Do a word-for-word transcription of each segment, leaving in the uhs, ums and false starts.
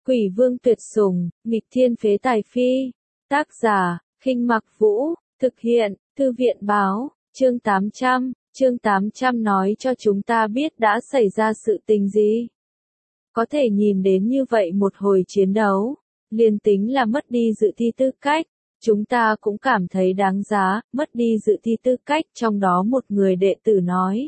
Quỷ vương tuyệt sủng, nghịch thiên phế tài phi. Tác giả, Khinh Mặc Vũ, thực hiện, Thư viện báo, chương tám trăm, chương tám trăm nói cho chúng ta biết đã xảy ra sự tình gì. Có thể nhìn đến như vậy một hồi chiến đấu, liền tính là mất đi dự thi tư cách, chúng ta cũng cảm thấy đáng giá, mất đi dự thi tư cách trong đó một người đệ tử nói.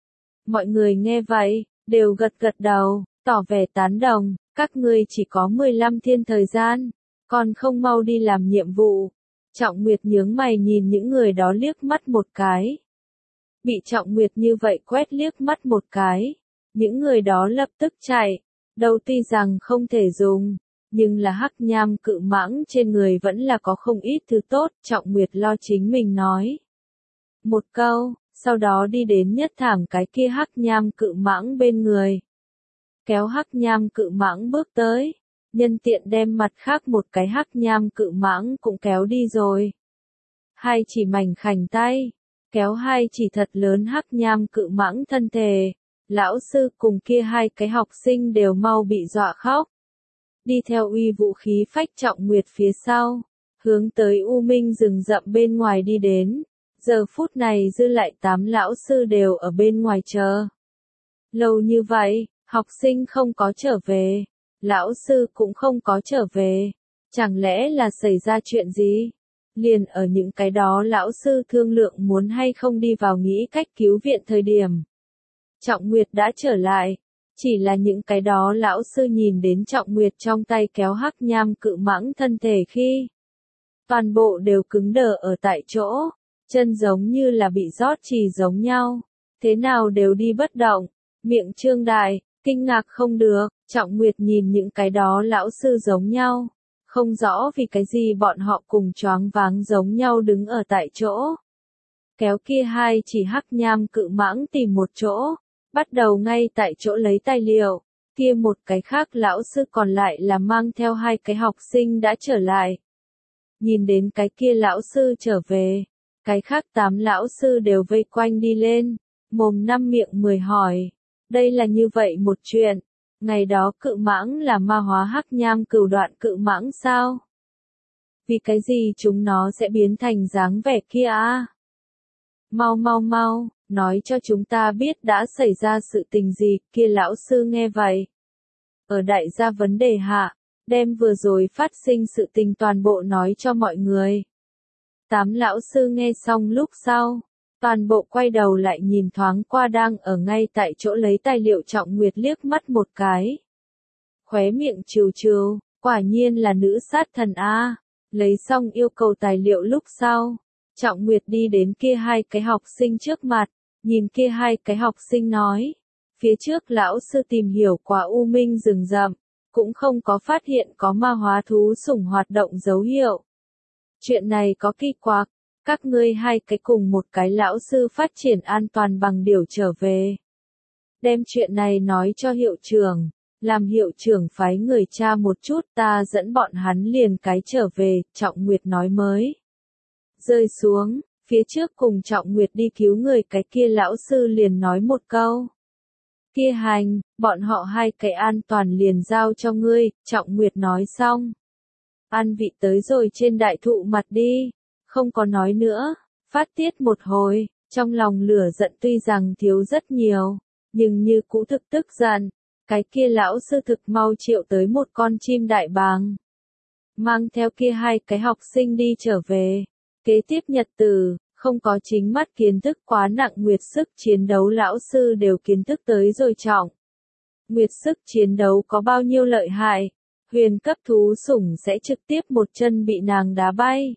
Mọi người nghe vậy, đều gật gật đầu, tỏ vẻ tán đồng, các ngươi chỉ có mười lăm thiên thời gian, còn không mau đi làm nhiệm vụ. Trọng Nguyệt nhướng mày nhìn những người đó liếc mắt một cái. Bị Trọng Nguyệt như vậy quét liếc mắt một cái, những người đó lập tức chạy, đầu tuy rằng không thể dùng, nhưng là hắc nham cự mãng trên người vẫn là có không ít thứ tốt, Trọng Nguyệt lo chính mình nói. Một câu, sau đó đi đến nhất thảm cái kia hắc nham cự mãng bên người. Kéo hắc nham cự mãng bước tới, nhân tiện đem mặt khác một cái hắc nham cự mãng cũng kéo đi rồi. Hai chỉ mảnh khảnh tay, kéo hai chỉ thật lớn hắc nham cự mãng thân thể, lão sư cùng kia hai cái học sinh đều mau bị dọa khóc. Đi theo uy vũ khí phách Trọng Nguyệt phía sau, hướng tới U Minh rừng rậm bên ngoài đi đến, giờ phút này dư lại tám lão sư đều ở bên ngoài chờ. Lâu như vậy, học sinh không có trở về, lão sư cũng không có trở về, chẳng lẽ là xảy ra chuyện gì? Liền ở những cái đó lão sư thương lượng muốn hay không đi vào nghĩ cách cứu viện thời điểm. Trọng Nguyệt đã trở lại, chỉ là những cái đó lão sư nhìn đến Trọng Nguyệt trong tay kéo hắc nham cự mãng thân thể khi toàn bộ đều cứng đờ ở tại chỗ, chân giống như là bị rót trì giống nhau, thế nào đều đi bất động, miệng trương đại, kinh ngạc không được. Trọng Nguyệt nhìn những cái đó lão sư giống nhau, không rõ vì cái gì bọn họ cùng choáng váng giống nhau đứng ở tại chỗ. Kéo kia hai chỉ hắc nham cự mãng tìm một chỗ, bắt đầu ngay tại chỗ lấy tài liệu, kia một cái khác lão sư còn lại là mang theo hai cái học sinh đã trở lại. Nhìn đến cái kia lão sư trở về, cái khác tám lão sư đều vây quanh đi lên, mồm năm miệng mười hỏi, đây là như vậy một chuyện. Ngày đó cự mãng là ma hóa hắc nham cửu đoạn cự mãng sao? Vì cái gì chúng nó sẽ biến thành dáng vẻ kia à? Mau mau mau, nói cho chúng ta biết đã xảy ra sự tình gì, kia lão sư nghe vậy. Ở đại gia vấn đề hạ, đem vừa rồi phát sinh sự tình toàn bộ nói cho mọi người. Tám lão sư nghe xong lúc sau, toàn bộ quay đầu lại nhìn thoáng qua đang ở ngay tại chỗ lấy tài liệu Trọng Nguyệt liếc mắt một cái. Khóe miệng trừ trừ, quả nhiên là nữ sát thần A. Lấy xong yêu cầu tài liệu lúc sau, Trọng Nguyệt đi đến kia hai cái học sinh trước mặt, nhìn kia hai cái học sinh nói. Phía trước lão sư tìm hiểu qua U Minh rừng rậm, cũng không có phát hiện có ma hóa thú sủng hoạt động dấu hiệu. Chuyện này có kỳ quặc. Các ngươi hai cái cùng một cái lão sư phát triển an toàn bằng điều trở về. Đem chuyện này nói cho hiệu trưởng, làm hiệu trưởng phái người tra một chút ta dẫn bọn hắn liền cái trở về, Trọng Nguyệt nói mới. Rơi xuống, phía trước cùng Trọng Nguyệt đi cứu người cái kia lão sư liền nói một câu. Kia hành, bọn họ hai cái an toàn liền giao cho ngươi, Trọng Nguyệt nói xong. An vị tới rồi trên đại thụ mặt đi. Không có nói nữa, phát tiết một hồi, trong lòng lửa giận tuy rằng thiếu rất nhiều, nhưng như cũ thực tức giận, cái kia lão sư thực mau triệu tới một con chim đại bàng. Mang theo kia hai cái học sinh đi trở về, kế tiếp nhật tử, không có chính mắt kiến thức quá nặng nguyệt sức chiến đấu lão sư đều kiến thức tới rồi trọng. Nguyệt sức chiến đấu có bao nhiêu lợi hại, huyền cấp thú sủng sẽ trực tiếp một chân bị nàng đá bay.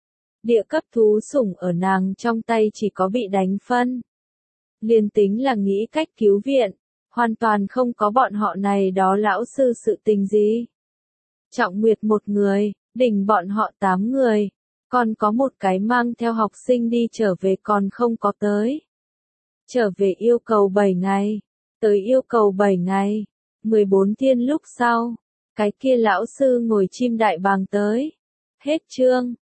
Địa cấp thú sủng ở nàng trong tay chỉ có bị đánh phân. Liên tính là nghĩ cách cứu viện, hoàn toàn không có bọn họ này đó lão sư sự tình gì. Trọng Nguyệt một người, đỉnh bọn họ tám người, còn có một cái mang theo học sinh đi trở về còn không có tới. Trở về yêu cầu bảy ngày, tới yêu cầu bảy ngày, mười bốn thiên lúc sau, cái kia lão sư ngồi chim đại bàng tới. Hết chương.